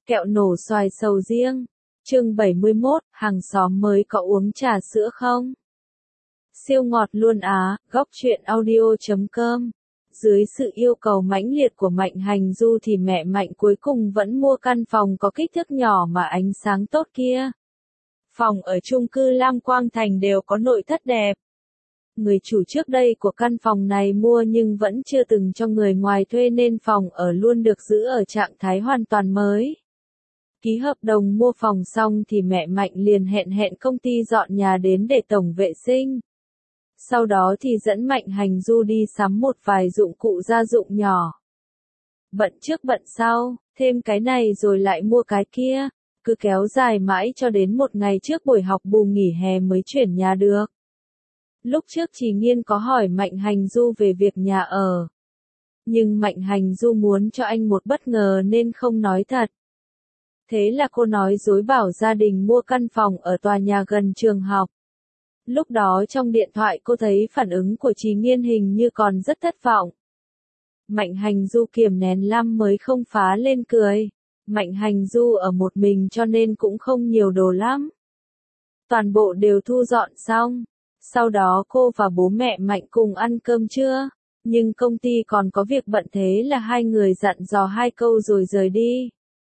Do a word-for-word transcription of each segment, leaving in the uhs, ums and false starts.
Kẹo nổ xoài sầu riêng. Chương bảy mươi mốt, hàng xóm mới có uống trà sữa không? Siêu ngọt luôn á, góc truyện audio chấm com. Dưới sự yêu cầu mãnh liệt của Mạnh Hành Du thì mẹ Mạnh cuối cùng vẫn mua căn phòng có kích thước nhỏ mà ánh sáng tốt kia. Phòng ở chung cư Lam Quang Thành đều có nội thất đẹp. Người chủ trước đây của căn phòng này mua nhưng vẫn chưa từng cho người ngoài thuê nên phòng ở luôn được giữ ở trạng thái hoàn toàn mới. Ký hợp đồng mua phòng xong thì mẹ Mạnh liền hẹn hẹn công ty dọn nhà đến để tổng vệ sinh. Sau đó thì dẫn Mạnh Hành Du đi sắm một vài dụng cụ gia dụng nhỏ. Bận trước bận sau, thêm cái này rồi lại mua cái kia, cứ kéo dài mãi cho đến một ngày trước buổi học bù nghỉ hè mới chuyển nhà được. Lúc trước Trì Nghiên có hỏi Mạnh Hành Du về việc nhà ở. Nhưng Mạnh Hành Du muốn cho anh một bất ngờ nên không nói thật. Thế là cô nói dối bảo gia đình mua căn phòng ở tòa nhà gần trường học. Lúc đó trong điện thoại cô thấy phản ứng của Trì Nghiên hình như còn rất thất vọng. Mạnh Hành Du kiềm nén lắm mới không phá lên cười. Mạnh Hành Du ở một mình cho nên cũng không nhiều đồ lắm. Toàn bộ đều thu dọn xong. Sau đó cô và bố mẹ Mạnh cùng ăn cơm trưa. Nhưng công ty còn có việc bận thế là hai người dặn dò hai câu rồi rời đi.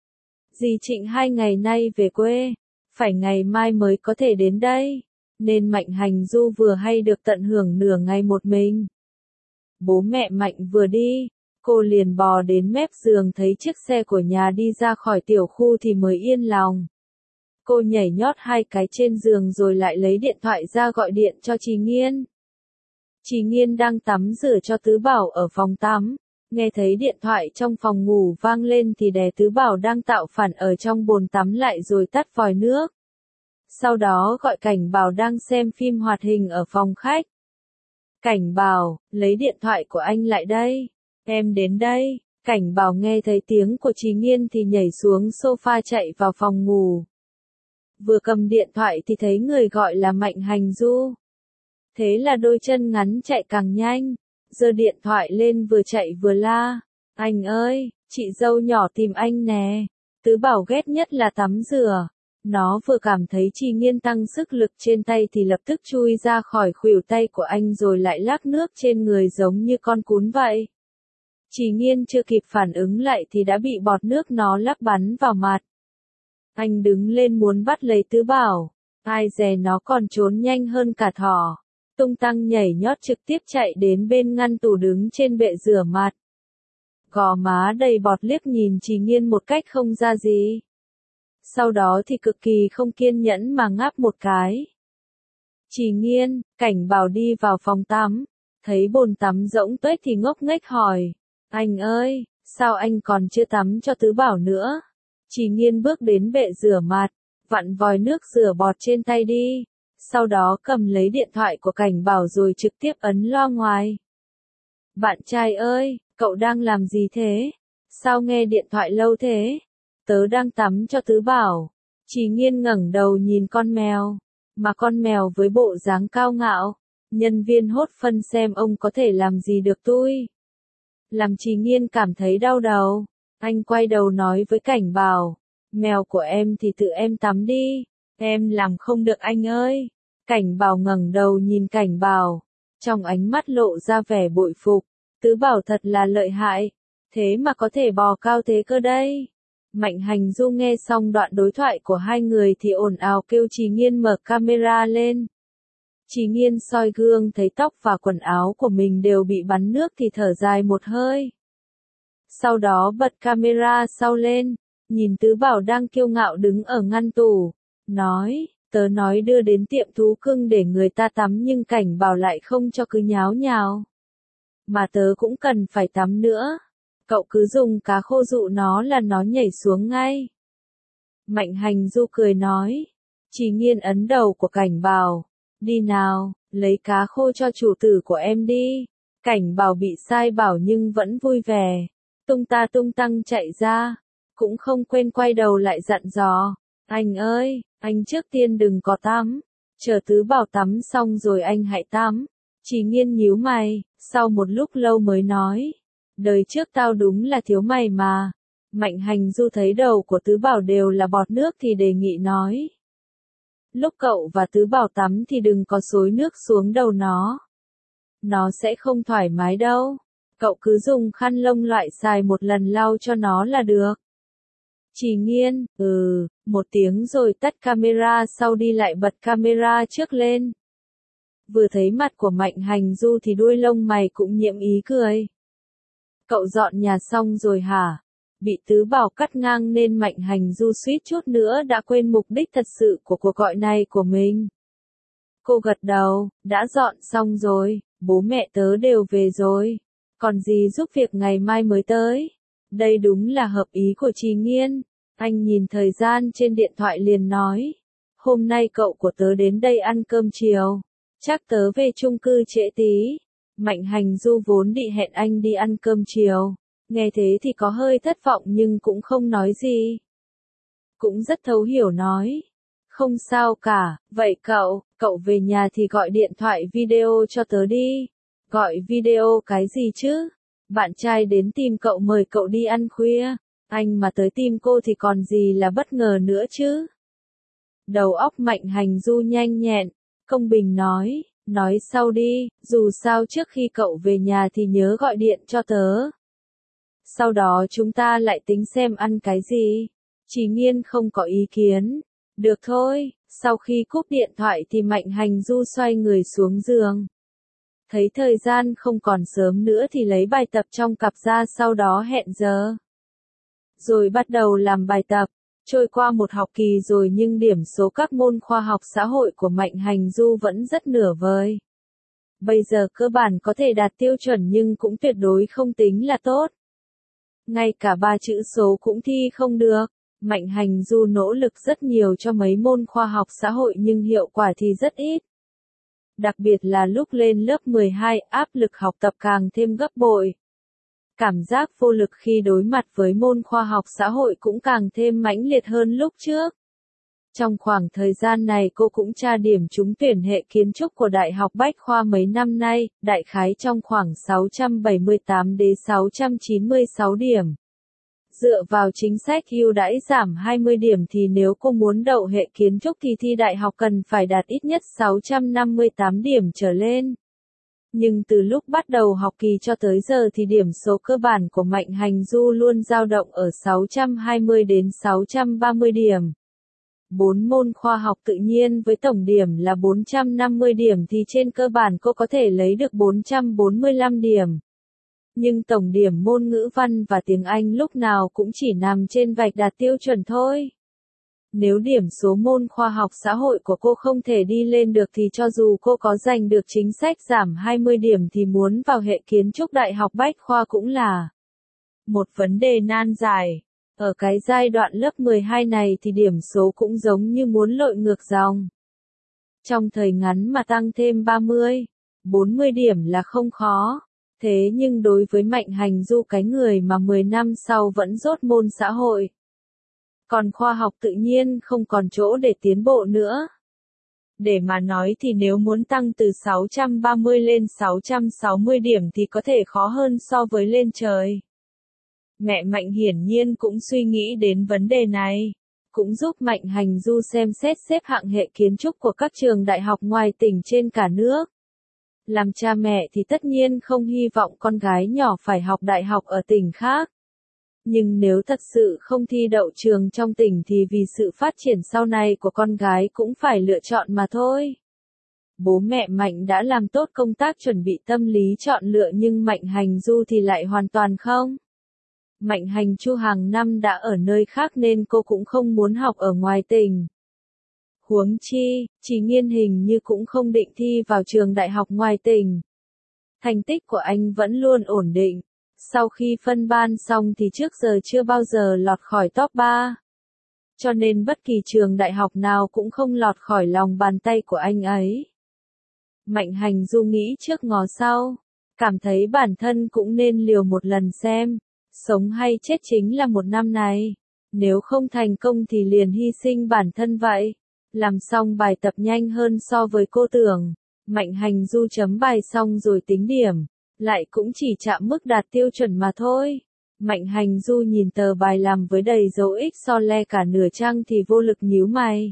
Dì Trịnh hai ngày nay về quê, phải ngày mai mới có thể đến đây, nên Mạnh Hành Du vừa hay được tận hưởng nửa ngày một mình. Bố mẹ Mạnh vừa đi, cô liền bò đến mép giường thấy chiếc xe của nhà đi ra khỏi tiểu khu thì mới yên lòng. Cô nhảy nhót hai cái trên giường rồi lại lấy điện thoại ra gọi điện cho Trì Nghiên. Trì Nghiên đang tắm rửa cho Tứ Bảo ở phòng tắm. Nghe thấy điện thoại trong phòng ngủ vang lên thì đè Tứ Bảo đang tạo phản ở trong bồn tắm lại rồi tắt vòi nước. Sau đó gọi Cảnh Bảo đang xem phim hoạt hình ở phòng khách. Cảnh Bảo, lấy điện thoại của anh lại đây. Em đến đây. Cảnh Bảo nghe thấy tiếng của Trì Nghiên thì nhảy xuống sofa chạy vào phòng ngủ. Vừa cầm điện thoại thì thấy người gọi là Mạnh Hành Du. Thế là đôi chân ngắn chạy càng nhanh. Giơ điện thoại lên vừa chạy vừa la. Anh ơi, chị dâu nhỏ tìm anh nè. Tứ Bảo ghét nhất là tắm rửa. Nó vừa cảm thấy Trì Nghiên tăng sức lực trên tay thì lập tức chui ra khỏi khuỷu tay của anh rồi lại lắc nước trên người giống như con cún vậy. Trì Nghiên chưa kịp phản ứng lại thì đã bị bọt nước nó lắc bắn vào mặt. Anh đứng lên muốn bắt lấy Tứ Bảo. Ai dè nó còn trốn nhanh hơn cả thỏ. Tung tăng nhảy nhót trực tiếp chạy đến bên ngăn tủ đứng trên bệ rửa mặt. Gò má đầy bọt liếc nhìn Trì Nghiên một cách không ra gì. Sau đó thì cực kỳ không kiên nhẫn mà ngáp một cái. Trì Nghiên, Cảnh Bảo đi vào phòng tắm. Thấy bồn tắm rỗng tuếch thì ngốc nghếch hỏi. Anh ơi, sao anh còn chưa tắm cho Tứ Bảo nữa? Trì Nghiên bước đến bệ rửa mặt, vặn vòi nước rửa bọt trên tay đi. Sau đó cầm lấy điện thoại của Cảnh Bảo rồi trực tiếp ấn loa ngoài. Bạn trai ơi, cậu đang làm gì thế? Sao nghe điện thoại lâu thế? Tớ đang tắm cho Tứ Bảo. Trì Nghiên ngẩng đầu nhìn con mèo. Mà con mèo với bộ dáng cao ngạo. Nhân viên hốt phân xem ông có thể làm gì được tôi. Làm Trì Nghiên cảm thấy đau đầu. Anh quay đầu nói với Cảnh Bảo. Mèo của em thì tự em tắm đi. Em làm không được anh ơi. Cảnh Bảo ngẩng đầu nhìn Cảnh Bảo. Trong ánh mắt lộ ra vẻ bội phục. Tứ Bảo thật là lợi hại. Thế mà có thể bò cao thế cơ đây. Mạnh Hành Du nghe xong đoạn đối thoại của hai người thì ồn ào kêu Trì Nghiên mở camera lên. Trì Nghiên soi gương thấy tóc và quần áo của mình đều bị bắn nước thì thở dài một hơi. Sau đó bật camera sau lên. Nhìn Tứ Bảo đang kiêu ngạo đứng ở ngăn tủ. Nói. Tớ nói đưa đến tiệm thú cưng để người ta tắm nhưng Cảnh Bảo lại không cho, cứ nháo nhào. Mà tớ cũng cần phải tắm nữa. Cậu cứ dùng cá khô dụ nó là nó nhảy xuống ngay. Mạnh Hành Du cười nói. Trì Nghiên ấn đầu của Cảnh Bảo. Đi nào, lấy cá khô cho chủ tử của em đi. Cảnh Bảo bị sai bảo nhưng vẫn vui vẻ. Tung ta tung tăng chạy ra. Cũng không quên quay đầu lại dặn dò. Anh ơi, anh trước tiên đừng có tắm. Chờ Tứ Bảo tắm xong rồi anh hãy tắm. Trì Nghiên nhíu mày, sau một lúc lâu mới nói. Đời trước tao đúng là thiếu mày mà. Mạnh Hành Du thấy đầu của Tứ Bảo đều là bọt nước thì đề nghị nói. Lúc cậu và Tứ Bảo tắm thì đừng có xối nước xuống đầu nó. Nó sẽ không thoải mái đâu. Cậu cứ dùng khăn lông loại xài một lần lau cho nó là được. Trì Nghiên, ừ, một tiếng rồi tắt camera sau đi lại bật camera trước lên. Vừa thấy mặt của Mạnh Hành Du thì đuôi lông mày cũng nhiễm ý cười. Cậu dọn nhà xong rồi hả? Bị Tứ Bảo cắt ngang nên Mạnh Hành Du suýt chút nữa đã quên mục đích thật sự của cuộc gọi này của mình. Cô gật đầu, đã dọn xong rồi, bố mẹ tớ đều về rồi. Còn gì giúp việc ngày mai mới tới? Đây đúng là hợp ý của Trì Nghiên. Anh nhìn thời gian trên điện thoại liền nói. Hôm nay cậu của tớ đến đây ăn cơm chiều. Chắc tớ về chung cư trễ tí. Mạnh Hành Du vốn định hẹn anh đi ăn cơm chiều. Nghe thế thì có hơi thất vọng nhưng cũng không nói gì. Cũng rất thấu hiểu nói. Không sao cả, vậy cậu, cậu về nhà thì gọi điện thoại video cho tớ đi. Gọi video cái gì chứ? Bạn trai đến tìm cậu mời cậu đi ăn khuya. Anh mà tới tìm cô thì còn gì là bất ngờ nữa chứ? Đầu óc Mạnh Hành Du nhanh nhẹn, công bình nói, nói sau đi, dù sao trước khi cậu về nhà thì nhớ gọi điện cho tớ. Sau đó chúng ta lại tính xem ăn cái gì. Trì Nghiên không có ý kiến. Được thôi, sau khi cúp điện thoại thì Mạnh Hành Du xoay người xuống giường. Thấy thời gian không còn sớm nữa thì lấy bài tập trong cặp ra sau đó hẹn giờ. Rồi bắt đầu làm bài tập. Trôi qua một học kỳ rồi nhưng điểm số các môn khoa học xã hội của Mạnh Hành Du vẫn rất nửa vời. Bây giờ cơ bản có thể đạt tiêu chuẩn nhưng cũng tuyệt đối không tính là tốt. Ngay cả ba chữ số cũng thi không được. Mạnh Hành Du nỗ lực rất nhiều cho mấy môn khoa học xã hội nhưng hiệu quả thì rất ít. Đặc biệt là lúc lên lớp mười hai, áp lực học tập càng thêm gấp bội. Cảm giác vô lực khi đối mặt với môn khoa học xã hội cũng càng thêm mãnh liệt hơn lúc trước. Trong khoảng thời gian này cô cũng tra điểm trúng tuyển hệ kiến trúc của Đại học Bách khoa mấy năm nay, đại khái trong khoảng sáu trăm bảy mươi tám đến sáu trăm chín mươi sáu điểm. Dựa vào chính sách ưu đãi giảm hai mươi điểm thì nếu cô muốn đậu hệ kiến trúc thì thi đại học cần phải đạt ít nhất sáu trăm năm mươi tám điểm trở lên. Nhưng từ lúc bắt đầu học kỳ cho tới giờ thì điểm số cơ bản của Mạnh Hành Du luôn dao động ở sáu trăm hai mươi đến sáu trăm ba mươi điểm. Bốn môn khoa học tự nhiên với tổng điểm là bốn trăm năm mươi điểm thì trên cơ bản cô có thể lấy được bốn trăm bốn mươi lăm điểm. Nhưng tổng điểm môn ngữ văn và tiếng Anh lúc nào cũng chỉ nằm trên vạch đạt tiêu chuẩn thôi. Nếu điểm số môn khoa học xã hội của cô không thể đi lên được thì cho dù cô có giành được chính sách giảm hai mươi điểm thì muốn vào hệ kiến trúc Đại học Bách khoa cũng là một vấn đề nan giải. Ở cái giai đoạn lớp mười hai này thì điểm số cũng giống như muốn lội ngược dòng. Trong thời ngắn mà tăng thêm ba mươi, bốn mươi điểm là không khó. Thế nhưng đối với Mạnh Hành Du cái người mà mười năm sau vẫn dốt môn xã hội. Còn khoa học tự nhiên không còn chỗ để tiến bộ nữa. Để mà nói thì nếu muốn tăng từ sáu trăm ba mươi lên sáu trăm sáu mươi điểm thì có thể khó hơn so với lên trời. Mẹ Mạnh hiển nhiên cũng suy nghĩ đến vấn đề này. Cũng giúp Mạnh Hành Du xem xét xếp hạng hệ kiến trúc của các trường đại học ngoài tỉnh trên cả nước. Làm cha mẹ thì tất nhiên không hy vọng con gái nhỏ phải học đại học ở tỉnh khác. Nhưng nếu thật sự không thi đậu trường trong tỉnh thì vì sự phát triển sau này của con gái cũng phải lựa chọn mà thôi. Bố mẹ Mạnh đã làm tốt công tác chuẩn bị tâm lý chọn lựa nhưng Mạnh Hành Du thì lại hoàn toàn không. Mạnh Hành Chu hàng năm đã ở nơi khác nên cô cũng không muốn học ở ngoài tỉnh. Huống chi, Trì Nghiên hình như cũng không định thi vào trường đại học ngoài tỉnh. Thành tích của anh vẫn luôn ổn định. Sau khi phân ban xong thì trước giờ chưa bao giờ lọt khỏi top ba. Cho nên bất kỳ trường đại học nào cũng không lọt khỏi lòng bàn tay của anh ấy. Mạnh Hành Du nghĩ trước ngó sau. Cảm thấy bản thân cũng nên liều một lần xem. Sống hay chết chính là một năm này. Nếu không thành công thì liền hy sinh bản thân vậy. Làm xong bài tập nhanh hơn so với cô tưởng. Mạnh Hành Du chấm bài xong rồi tính điểm. Lại cũng chỉ chạm mức đạt tiêu chuẩn mà thôi. Mạnh Hành Du nhìn tờ bài làm với đầy dấu ích so le cả nửa trang thì vô lực nhíu mày.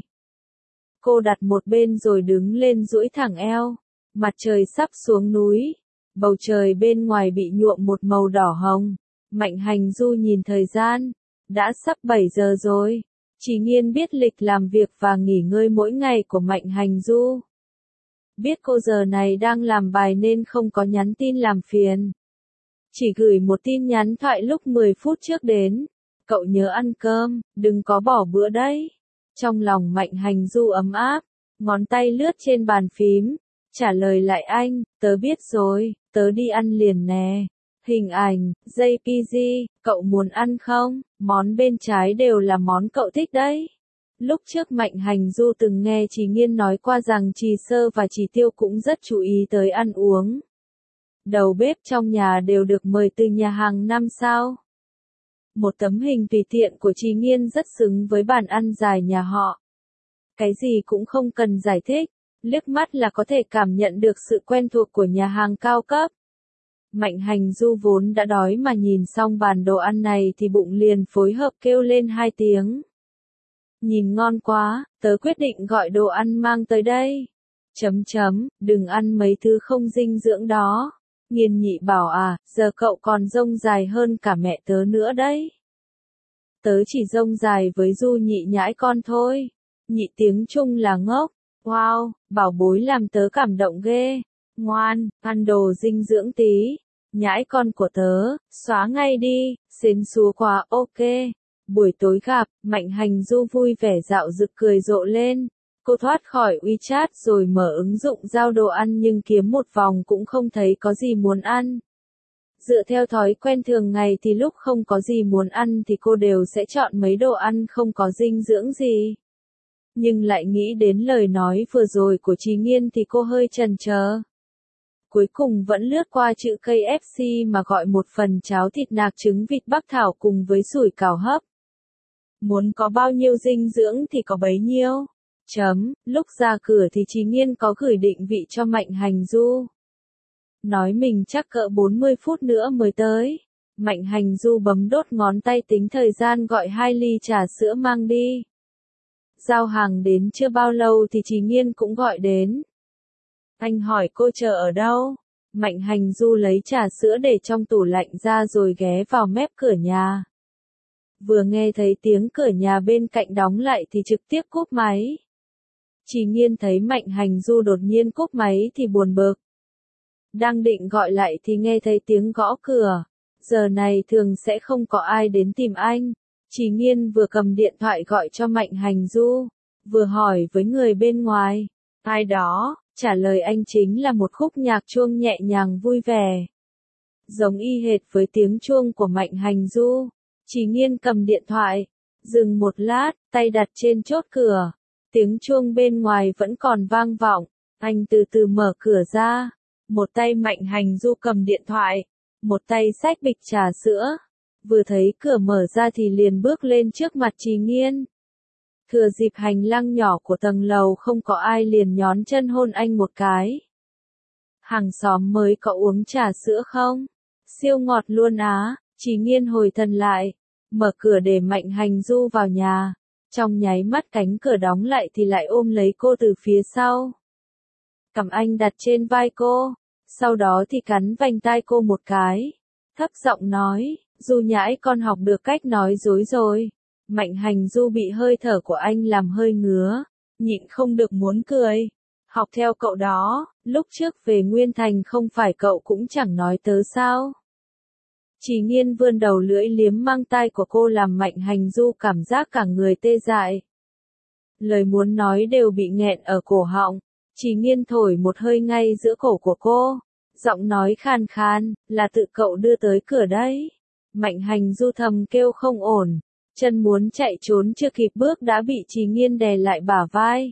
Cô đặt một bên rồi đứng lên duỗi thẳng eo. Mặt trời sắp xuống núi. Bầu trời bên ngoài bị nhuộm một màu đỏ hồng. Mạnh Hành Du nhìn thời gian. Đã sắp bảy giờ rồi. Chỉ Nghiên biết lịch làm việc và nghỉ ngơi mỗi ngày của Mạnh Hành Du. Biết cô giờ này đang làm bài nên không có nhắn tin làm phiền. Chỉ gửi một tin nhắn thoại lúc mười phút trước đến. Cậu nhớ ăn cơm, đừng có bỏ bữa đấy. Trong lòng Mạnh Hành Du ấm áp, ngón tay lướt trên bàn phím. Trả lời lại anh, tớ biết rồi, tớ đi ăn liền nè. Hình ảnh, jây pê giê, cậu muốn ăn không? Món bên trái đều là món cậu thích đấy. Lúc trước Mạnh Hành Du từng nghe Chỉ Nghiên nói qua rằng Trì Sơ và Trì Tiêu cũng rất chú ý tới ăn uống. Đầu bếp trong nhà đều được mời từ nhà hàng năm sao. Một tấm hình tùy tiện của Chỉ Nghiên rất xứng với bàn ăn dài nhà họ. Cái gì cũng không cần giải thích, liếc mắt là có thể cảm nhận được sự quen thuộc của nhà hàng cao cấp. Mạnh Hành Du vốn đã đói mà nhìn xong bàn đồ ăn này thì bụng liền phối hợp kêu lên hai tiếng. Nhìn ngon quá, tớ quyết định gọi đồ ăn mang tới đây. Chấm chấm, đừng ăn mấy thứ không dinh dưỡng đó. Nghiên Nhị bảo à, giờ cậu còn rông dài hơn cả mẹ tớ nữa đấy. Tớ chỉ rông dài với Du Nhị nhãi con thôi. Nhị tiếng Trung là ngốc. Wow, bảo bối làm tớ cảm động ghê. Ngoan, ăn đồ dinh dưỡng tí. Nhãi con của tớ, xóa ngay đi, xến xúa quá, ok. Buổi tối gặp, Mạnh Hành Du vui vẻ dạo dực cười rộ lên. Cô thoát khỏi WeChat rồi mở ứng dụng giao đồ ăn nhưng kiếm một vòng cũng không thấy có gì muốn ăn. Dựa theo thói quen thường ngày thì lúc không có gì muốn ăn thì cô đều sẽ chọn mấy đồ ăn không có dinh dưỡng gì. Nhưng lại nghĩ đến lời nói vừa rồi của Chỉ Nghiên thì cô hơi chần chờ. Cuối cùng vẫn lướt qua chữ ca ép xê mà gọi một phần cháo thịt nạc trứng vịt bắc thảo cùng với sủi cảo hấp. Muốn có bao nhiêu dinh dưỡng thì có bấy nhiêu. Chấm, lúc ra cửa thì Chỉ Nghiên có gửi định vị cho Mạnh Hành Du. Nói mình chắc cỡ bốn mươi phút nữa mới tới. Mạnh Hành Du bấm đốt ngón tay tính thời gian gọi hai ly trà sữa mang đi. Giao hàng đến chưa bao lâu thì Chỉ Nghiên cũng gọi đến. Anh hỏi cô chờ ở đâu? Mạnh Hành Du lấy trà sữa để trong tủ lạnh ra rồi ghé vào mép cửa nhà. Vừa nghe thấy tiếng cửa nhà bên cạnh đóng lại thì trực tiếp cúp máy. Chỉ Nghiên thấy Mạnh Hành Du đột nhiên cúp máy thì buồn bực. Đang định gọi lại thì nghe thấy tiếng gõ cửa. Giờ này thường sẽ không có ai đến tìm anh. Chỉ Nghiên vừa cầm điện thoại gọi cho Mạnh Hành Du, vừa hỏi với người bên ngoài. Ai đó? Trả lời anh chính là một khúc nhạc chuông nhẹ nhàng vui vẻ. Giống y hệt với tiếng chuông của Mạnh Hành Du. Chỉ Nghiên cầm điện thoại, dừng một lát, tay đặt trên chốt cửa. Tiếng chuông bên ngoài vẫn còn vang vọng. Anh từ từ mở cửa ra. Một tay Mạnh Hành Du cầm điện thoại, một tay xách bịch trà sữa. Vừa thấy cửa mở ra thì liền bước lên trước mặt Chỉ Nghiên. Thừa dịp hành lang nhỏ của tầng lầu không có ai liền nhón chân hôn anh một cái. Hàng xóm mới có uống trà sữa không? Siêu ngọt luôn á. Chỉ Nghiên hồi thần lại, mở cửa để Mạnh Hành Du vào nhà. Trong nháy mắt cánh cửa đóng lại thì lại ôm lấy cô từ phía sau. Cầm anh đặt trên vai cô, sau đó thì cắn vành tai cô một cái. Thấp giọng nói, Du nhãi con học được cách nói dối rồi. Mạnh Hành Du bị hơi thở của anh làm hơi ngứa, nhịn không được muốn cười. Học theo cậu đó, lúc trước về Nguyên Thành không phải cậu cũng chẳng nói tớ sao. Chỉ Nghiên vươn đầu lưỡi liếm mang tai của cô làm Mạnh Hành Du cảm giác cả người tê dại. Lời muốn nói đều bị nghẹn ở cổ họng. Chỉ Nghiên thổi một hơi ngay giữa cổ của cô. Giọng nói khàn khàn, là tự cậu đưa tới cửa đấy. Mạnh Hành Du thầm kêu không ổn. Chân muốn chạy trốn chưa kịp bước đã bị Chỉ Nghiên đè lại bả vai.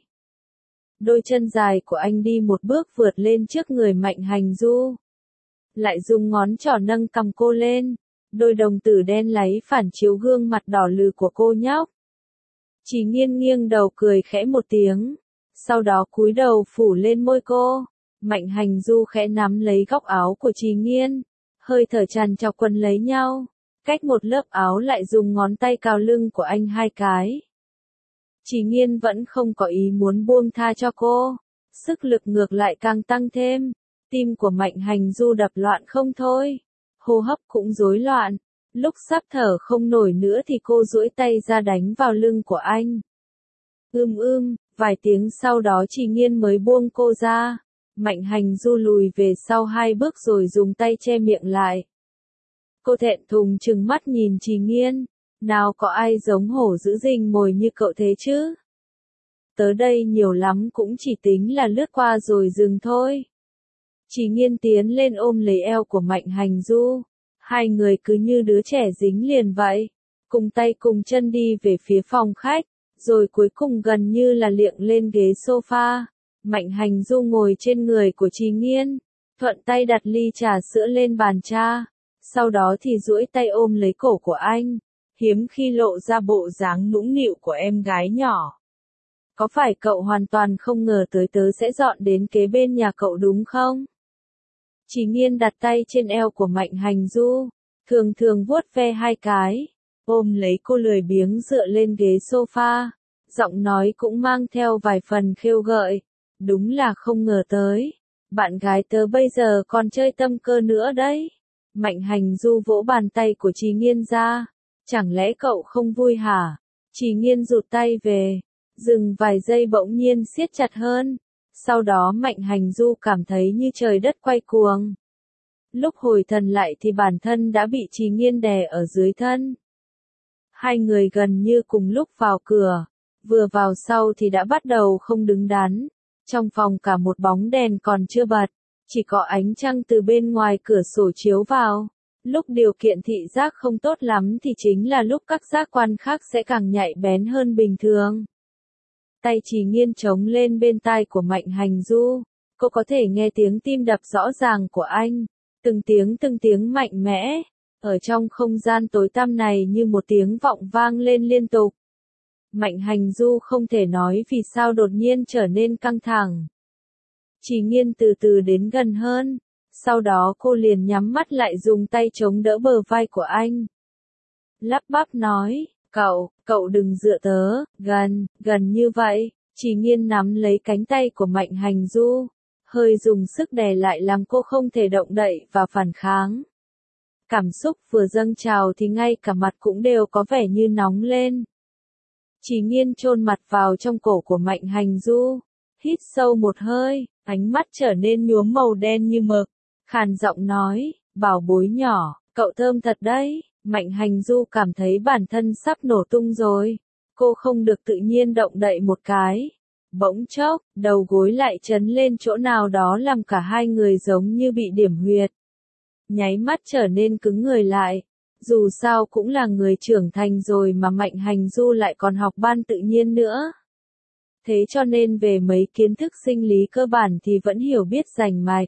Đôi chân dài của anh đi một bước vượt lên trước người Mạnh Hành Du. Lại dùng ngón trỏ nâng cằm cô lên. Đôi đồng tử đen láy phản chiếu gương mặt đỏ lừ của cô nhóc. Chỉ Nghiên nghiêng đầu cười khẽ một tiếng. Sau đó cúi đầu phủ lên môi cô. Mạnh Hành Du khẽ nắm lấy góc áo của Chỉ Nghiên. Hơi thở tràn trọc quấn lấy nhau. cách một lớp áo lại dùng ngón tay cào lưng của anh hai cái. Chỉ Nghiên vẫn không có ý muốn buông tha cho cô, sức lực ngược lại càng tăng thêm, tim của Mạnh Hành Du đập loạn không thôi, hô hấp cũng rối loạn, lúc sắp thở không nổi nữa thì cô duỗi tay ra đánh vào lưng của anh. Ưm ưm, vài tiếng sau đó Chỉ Nghiên mới buông cô ra, Mạnh Hành Du lùi về sau hai bước rồi dùng tay che miệng lại. Cô thẹn thùng trừng mắt nhìn Chỉ Nghiên, nào có ai giống hổ giữ rình mồi như cậu thế chứ? Tới đây nhiều lắm cũng chỉ tính là lướt qua rồi dừng thôi. Chỉ Nghiên tiến lên ôm lấy eo của Mạnh Hành Du, hai người cứ như đứa trẻ dính liền vậy, cùng tay cùng chân đi về phía phòng khách, rồi cuối cùng gần như là liệng lên ghế sofa. Mạnh Hành Du ngồi trên người của Chỉ Nghiên, thuận tay đặt ly trà sữa lên bàn trà, sau đó thì duỗi tay ôm lấy cổ của anh, hiếm khi lộ ra bộ dáng nũng nịu của em gái nhỏ. Có phải cậu hoàn toàn không ngờ tới tớ sẽ dọn đến kế bên nhà cậu đúng không? Chỉ Nghiên đặt tay trên eo của Mạnh Hành Du, thường thường vuốt ve hai cái, ôm lấy cô lười biếng dựa lên ghế sofa, giọng nói cũng mang theo vài phần khêu gợi. Đúng là không ngờ tới, bạn gái tớ bây giờ còn chơi tâm cơ nữa đấy. Mạnh Hành Du vỗ bàn tay của Chỉ Nghiên ra, chẳng lẽ cậu không vui hả? Chỉ Nghiên rụt tay về, dừng vài giây bỗng nhiên siết chặt hơn, sau đó Mạnh Hành Du cảm thấy như trời đất quay cuồng. Lúc hồi thần lại thì bản thân đã bị Chỉ Nghiên đè ở dưới thân. Hai người gần như cùng lúc vào cửa, vừa vào sau thì đã bắt đầu không đứng đắn. Trong phòng cả một bóng đèn còn chưa bật, chỉ có ánh trăng từ bên ngoài cửa sổ chiếu vào. Lúc điều kiện thị giác không tốt lắm thì chính là lúc các giác quan khác sẽ càng nhạy bén hơn bình thường. Tay Chỉ Nghiên chống lên bên tai của Mạnh Hành Du, cô có thể nghe tiếng tim đập rõ ràng của anh, từng tiếng từng tiếng mạnh mẽ, ở trong không gian tối tăm này như một tiếng vọng vang lên liên tục. Mạnh Hành Du không thể nói vì sao đột nhiên trở nên căng thẳng. Chỉ Nghiên từ từ đến gần hơn, sau đó cô liền nhắm mắt lại dùng tay chống đỡ bờ vai của anh. Lắp bắp nói, cậu, cậu đừng dựa tớ, gần, gần như vậy. Chỉ Nghiên nắm lấy cánh tay của Mạnh Hành Du, hơi dùng sức đè lại làm cô không thể động đậy và phản kháng. Cảm xúc vừa dâng trào thì ngay cả mặt cũng đều có vẻ như nóng lên. Chỉ Nghiên chôn mặt vào trong cổ của Mạnh Hành Du, hít sâu một hơi, ánh mắt trở nên nhuốm màu đen như mực, khàn giọng nói, bảo bối nhỏ, cậu thơm thật đấy. Mạnh Hành Du cảm thấy bản thân sắp nổ tung rồi, cô không được tự nhiên động đậy một cái. Bỗng chốc, đầu gối lại chấn lên chỗ nào đó làm cả hai người giống như bị điểm huyệt. Nháy mắt trở nên cứng người lại. Dù sao cũng là người trưởng thành rồi mà Mạnh Hành Du lại còn học ban tự nhiên nữa. Thế cho nên về mấy kiến thức sinh lý cơ bản thì vẫn hiểu biết rành mạch.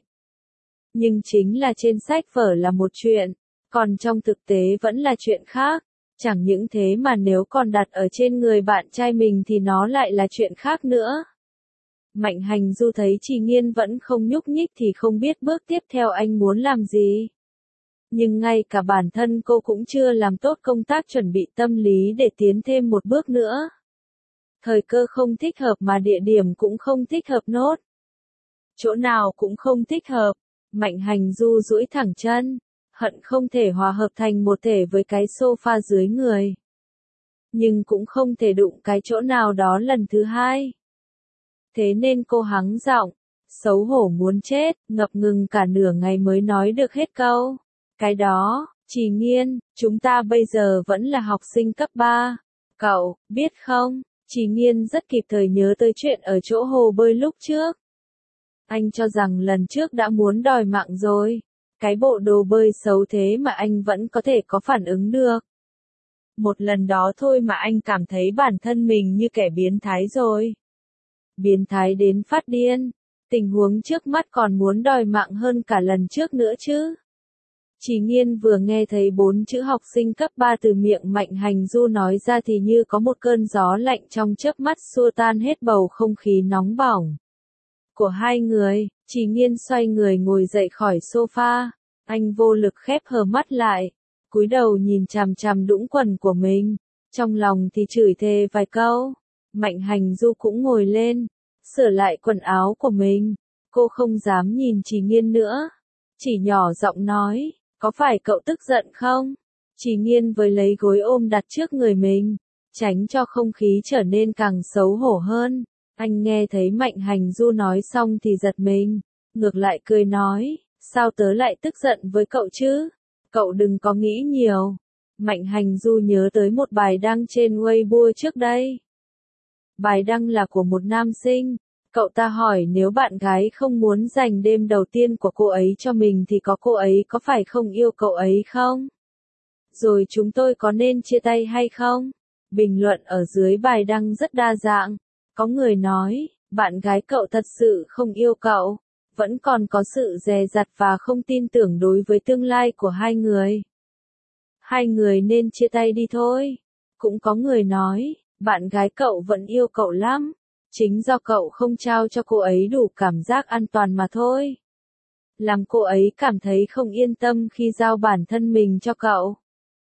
Nhưng chính là trên sách vở là một chuyện, còn trong thực tế vẫn là chuyện khác. Chẳng những thế mà nếu còn đặt ở trên người bạn trai mình thì nó lại là chuyện khác nữa. Mạnh Hành Du thấy Chỉ Nghiên vẫn không nhúc nhích thì không biết bước tiếp theo anh muốn làm gì. Nhưng ngay cả bản thân cô cũng chưa làm tốt công tác chuẩn bị tâm lý để tiến thêm một bước nữa. Thời cơ không thích hợp mà địa điểm cũng không thích hợp nốt. Chỗ nào cũng không thích hợp. Mạnh Hành Du duỗi thẳng chân, hận không thể hòa hợp thành một thể với cái sofa dưới người. Nhưng cũng không thể đụng cái chỗ nào đó lần thứ hai. Thế nên cô hắng giọng, xấu hổ muốn chết, ngập ngừng cả nửa ngày mới nói được hết câu. Cái đó, Chỉ Nghiên, chúng ta bây giờ vẫn là học sinh cấp ba. Cậu, biết không, Chỉ Nghiên rất kịp thời nhớ tới chuyện ở chỗ hồ bơi lúc trước. Anh cho rằng lần trước đã muốn đòi mạng rồi. Cái bộ đồ bơi xấu thế mà anh vẫn có thể có phản ứng được. Một lần đó thôi mà anh cảm thấy bản thân mình như kẻ biến thái rồi. Biến thái đến phát điên. Tình huống trước mắt còn muốn đòi mạng hơn cả lần trước nữa chứ. Chỉ Nghiên vừa nghe thấy bốn chữ học sinh cấp ba từ miệng Mạnh Hành Du nói ra thì như có một cơn gió lạnh trong chớp mắt xua tan hết bầu không khí nóng bỏng của hai người. Chỉ Nghiên xoay người ngồi dậy khỏi sofa, anh vô lực khép hờ mắt lại. cúi đầu nhìn chằm chằm đũng quần của mình, trong lòng thì chửi thề vài câu. Mạnh Hành Du cũng ngồi lên, sửa lại quần áo của mình. Cô không dám nhìn Trì Nghiên nữa, chỉ nhỏ giọng nói, có phải cậu tức giận không? Trì Nghiên với lấy gối ôm đặt trước người mình, tránh cho không khí trở nên càng xấu hổ hơn. Anh nghe thấy Mạnh Hành Du nói xong thì giật mình, ngược lại cười nói, sao tớ lại tức giận với cậu chứ? Cậu đừng có nghĩ nhiều. Mạnh Hành Du nhớ tới một bài đăng trên Weibo trước đây. Bài đăng là của một nam sinh, cậu ta hỏi nếu bạn gái không muốn dành đêm đầu tiên của cô ấy cho mình thì có cô ấy có phải không yêu cậu ấy không? Rồi chúng tôi có nên chia tay hay không? Bình luận ở dưới bài đăng rất đa dạng. Có người nói, bạn gái cậu thật sự không yêu cậu, vẫn còn có sự dè dặt và không tin tưởng đối với tương lai của hai người. Hai người nên chia tay đi thôi. Cũng có người nói, bạn gái cậu vẫn yêu cậu lắm, chính do cậu không trao cho cô ấy đủ cảm giác an toàn mà thôi. Làm cô ấy cảm thấy không yên tâm khi giao bản thân mình cho cậu.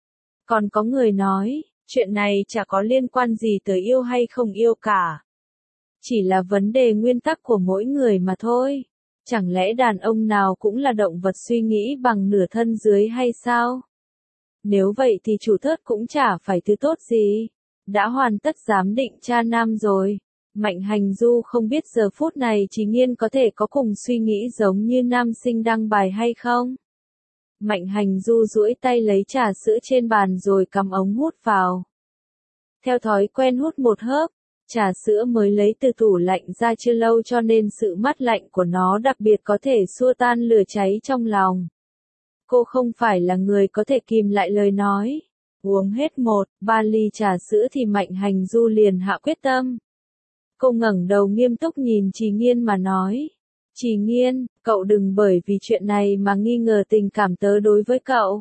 Còn có người nói, chuyện này chả có liên quan gì tới yêu hay không yêu cả. Chỉ là vấn đề nguyên tắc của mỗi người mà thôi. Chẳng lẽ đàn ông nào cũng là động vật suy nghĩ bằng nửa thân dưới hay sao? Nếu vậy thì chủ thớt cũng chả phải thứ tốt gì. Đã hoàn tất giám định cha nam rồi. Mạnh Hành Du không biết giờ phút này Trì Nghiên có thể có cùng suy nghĩ giống như nam sinh đăng bài hay không? Mạnh Hành Du duỗi tay lấy trà sữa trên bàn rồi cắm ống hút vào. Theo thói quen hút một hớp, trà sữa mới lấy từ tủ lạnh ra chưa lâu cho nên sự mát lạnh của nó đặc biệt có thể xua tan lửa cháy trong lòng. Cô không phải là người có thể kìm lại lời nói. Uống hết một, ba ly trà sữa thì Mạnh Hành Du liền hạ quyết tâm. Cô ngẩng đầu nghiêm túc nhìn Trì Nghiên mà nói. Trì Nghiên, cậu đừng bởi vì chuyện này mà nghi ngờ tình cảm tớ đối với cậu.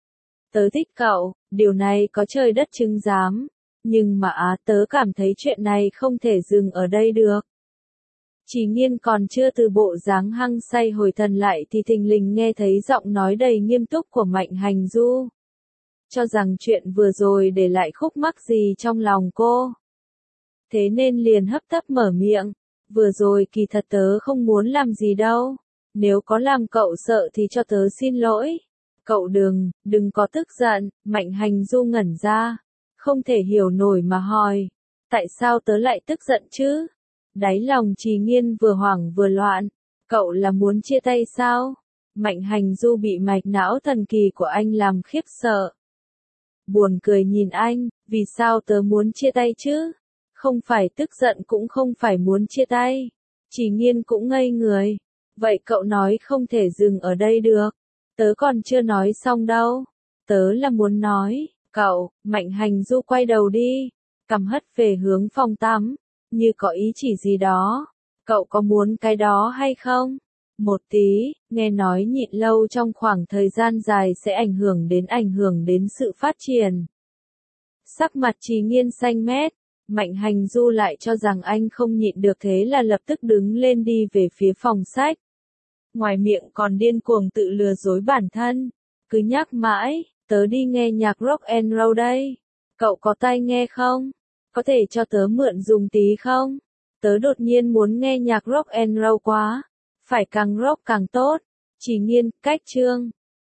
Tớ thích cậu, điều này có trời đất chứng giám. Nhưng mà á tớ cảm thấy chuyện này không thể dừng ở đây được. Trì Nghiên còn chưa từ bộ dáng hăng say hồi thần lại thì thình lình nghe thấy giọng nói đầy nghiêm túc của Mạnh Hành Du. Cho rằng chuyện vừa rồi để lại khúc mắc gì trong lòng cô. Thế nên liền hấp tấp mở miệng. Vừa rồi kỳ thật tớ không muốn làm gì đâu. Nếu có làm cậu sợ thì cho tớ xin lỗi. Cậu đừng, đừng có tức giận. Mạnh Hành Du ngẩn ra. Không thể hiểu nổi mà hỏi. Tại sao tớ lại tức giận chứ? Đáy lòng Trì Nghiên vừa hoảng vừa loạn. Cậu là muốn chia tay sao? Mạnh Hành Du bị mạch não thần kỳ của anh làm khiếp sợ. Buồn cười nhìn anh, vì sao tớ muốn chia tay chứ? Không phải tức giận cũng không phải muốn chia tay. Trì Nghiên cũng ngây người. Vậy cậu nói không thể dừng ở đây được. Tớ còn chưa nói xong đâu. Tớ là muốn nói, cậu, Mạnh Hành Du quay đầu đi. Cầm hất về hướng phòng tắm. Như có ý chỉ gì đó. Cậu có muốn cái đó hay không? Một tí, nghe nói nhịn lâu trong khoảng thời gian dài sẽ ảnh hưởng đến ảnh hưởng đến sự phát triển. Sắc mặt Trì Nghiên xanh mét. Mạnh Hành Du lại cho rằng anh không nhịn được thế là lập tức đứng lên đi về phía phòng sách. Ngoài miệng còn điên cuồng tự lừa dối bản thân. Cứ nhắc mãi, tớ đi nghe nhạc rock and roll đây. Cậu có tai nghe không? Có thể cho tớ mượn dùng tí không? Tớ đột nhiên muốn nghe nhạc rock and roll quá. Phải càng rock càng tốt. Trì Nghiên, cách chương.